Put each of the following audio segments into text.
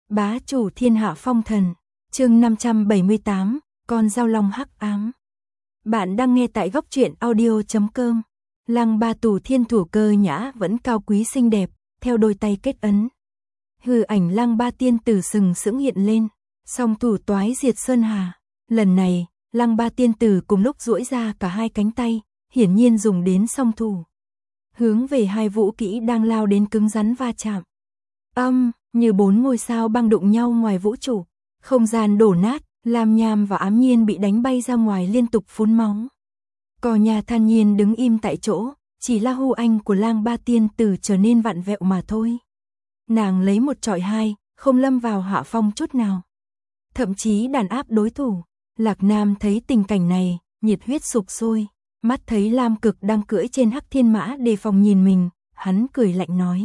Bá chủ thiên hạ phong thần, chương 578, con dao long hắc ám. Bạn đang nghe tại góc truyện audio.com. Lăng Ba Tù thiên thủ cơ nhã vẫn cao quý xinh đẹp, theo đôi tay kết ấn. Hư ảnh Lăng Ba tiên tử sừng sững hiện lên, song thủ toái diệt sơn hà. Lần này, Lăng Ba tiên tử cùng lúc duỗi ra cả hai cánh tay, hiển nhiên dùng đến song thủ. Hướng về hai vũ kỹ đang lao đến cứng rắn va chạm. Như bốn ngôi sao băng đụng nhau ngoài vũ trụ, không gian đổ nát, Lam Nham và Ám Nhiên bị đánh bay ra ngoài liên tục phun máu. Cò nhà Than Nhiên đứng im tại chỗ, chỉ là hư ảnh của Lăng Ba tiên tử trở nên vặn vẹo mà thôi. Nàng lấy một trọi hai, không lâm vào hạ phong chút nào. Thậm chí đàn áp đối thủ. Lạc Nam thấy tình cảnh này, nhiệt huyết sục sôi, mắt thấy Lam Cực đang cưỡi trên hắc thiên mã đề phòng nhìn mình, hắn cười lạnh nói.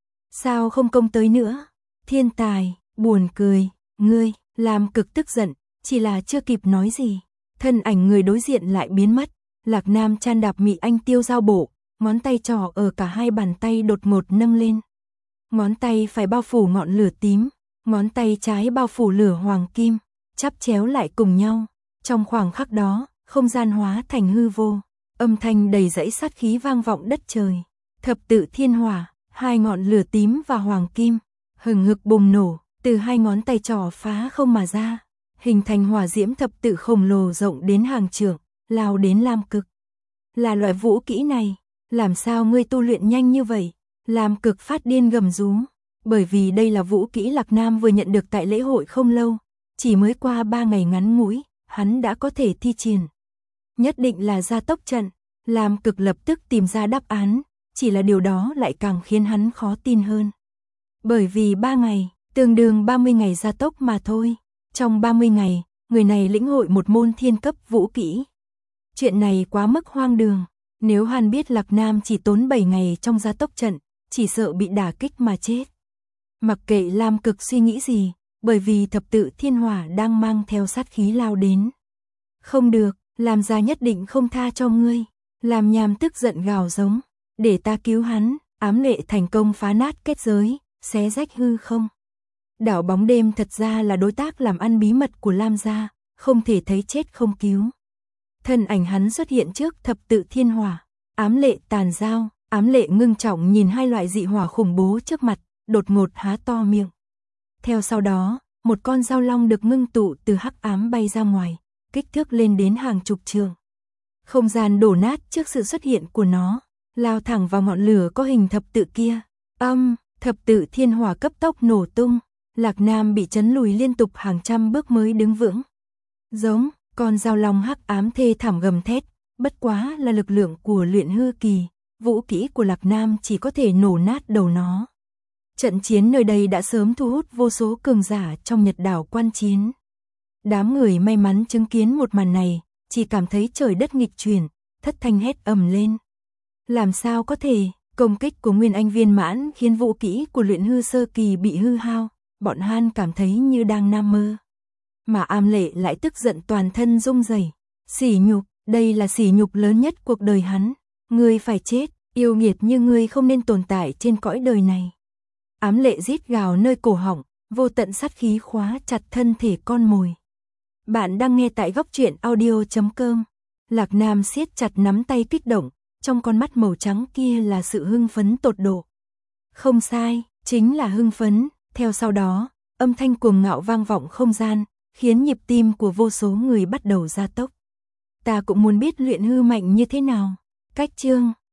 Sao không công tới nữa? Thiên tài, buồn cười, ngươi. Lam Cực tức giận, chỉ là chưa kịp nói gì. Thân ảnh người đối diện lại biến mất. Lạc Nam chan đạp mị anh tiêu giao bộ, ngón tay trỏ ở cả hai bàn tay đột ngột nâng lên. Ngón tay phải bao phủ ngọn lửa tím, ngón tay trái bao phủ lửa hoàng kim, chắp chéo lại cùng nhau. Trong khoảng khắc đó, không gian hóa thành hư vô, âm thanh đầy dẫy sát khí vang vọng đất trời. Thập tự thiên hỏa, hai ngọn lửa tím và hoàng kim, hừng hực bùng nổ, từ hai ngón tay trỏ phá không mà ra, hình thành hỏa diễm thập tự khổng lồ rộng đến hàng trượng, lao đến Lam Cực. Là loại vũ kỹ này, làm sao ngươi tu luyện nhanh như vậy? Lam Cực phát điên gầm rú, bởi vì đây là vũ kỹ Lạc Nam vừa nhận được tại lễ hội không lâu, chỉ mới qua 3 ngày ngắn ngủi, hắn đã có thể thi triển. Nhất định là gia tốc trận. Lam Cực lập tức tìm ra đáp án, chỉ là điều đó lại càng khiến hắn khó tin hơn. Bởi vì 3 ngày, tương đương 30 ngày gia tốc mà thôi. Trong 30 ngày, người này lĩnh hội một môn thiên cấp vũ kỹ. Chuyện này quá mức hoang đường, nếu hắn biết Lạc Nam chỉ tốn 7 ngày trong gia tốc trận, chỉ sợ bị đả kích mà chết. Mặc kệ Lam Cực suy nghĩ gì, bởi vì thập tự thiên hỏa đang mang theo sát khí lao đến. Không được, Lam gia nhất định không tha cho ngươi. Lam Nham tức giận gào giống, để ta cứu hắn. Ám Lệ thành công phá nát kết giới, xé rách hư không. Đảo bóng đêm thật ra là đối tác làm ăn bí mật của Lam gia, không thể thấy chết không cứu. Thân ảnh hắn xuất hiện trước thập tự thiên hỏa, Ám Lệ tàn dao. Ám Lệ ngưng trọng nhìn hai loại dị hỏa khủng bố trước mặt, đột ngột há to miệng. Theo sau đó, một con dao long được ngưng tụ từ hắc ám bay ra ngoài, kích thước lên đến hàng chục trượng. Không gian đổ nát trước sự xuất hiện của nó, lao thẳng vào ngọn lửa có hình thập tự kia. Thập tự thiên hỏa cấp tốc nổ tung, Lạc Nam bị chấn lùi liên tục hàng trăm bước mới đứng vững. Giống, con dao long hắc ám thê thảm gầm thét, bất quá là lực lượng của luyện hư kỳ, vũ kỹ của Lạc Nam chỉ có thể nổ nát đầu nó. Trận chiến nơi đây đã sớm thu hút vô số cường giả trong Nhật đảo quan chiến. Đám người may mắn chứng kiến một màn này, chỉ cảm thấy trời đất nghịch chuyển, thất thanh hét ầm lên. Làm sao có thể, công kích của Nguyên Anh viên mãn khiến vũ kỹ của luyện hư sơ kỳ bị hư hao, bọn han cảm thấy như đang nằm mơ. Mà Ám Lệ lại tức giận toàn thân rung rẩy, sỉ nhục, đây là sỉ nhục lớn nhất cuộc đời hắn. Ngươi phải chết, yêu nghiệt như ngươi không nên tồn tại trên cõi đời này. Ám Lệ rít gào nơi cổ họng, vô tận sát khí khóa chặt thân thể con mồi. Bạn đang nghe tại góc truyện audio.com. Lạc Nam siết chặt nắm tay kích động, trong con mắt màu trắng kia là sự hưng phấn tột độ. Không sai, chính là hưng phấn. Theo sau đó, âm thanh cuồng ngạo vang vọng không gian, khiến nhịp tim của vô số người bắt đầu gia tốc. Ta cũng muốn biết luyện hư mạnh như thế nào. Cách chương